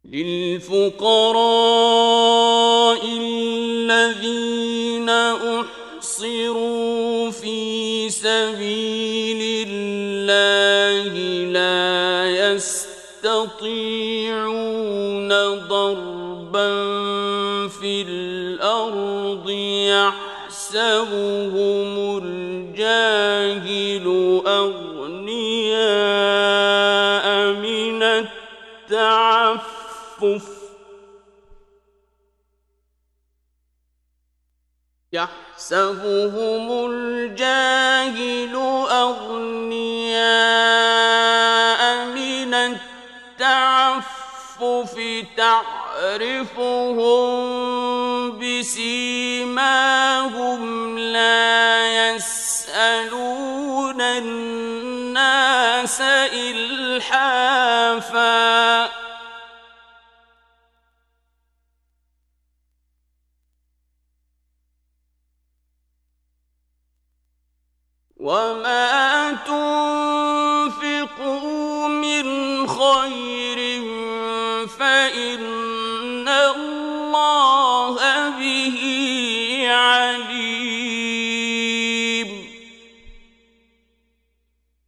للفقراء الذين أحصروا في سبيل الله لا يستطيعون ضربا في الأرض يحسبهم الجاهل أغنياء من التعفف يحسبهم الجاهل أغنياء من التعفف تعرفهم بسيماهم لا يسألون الناس إلحافا وما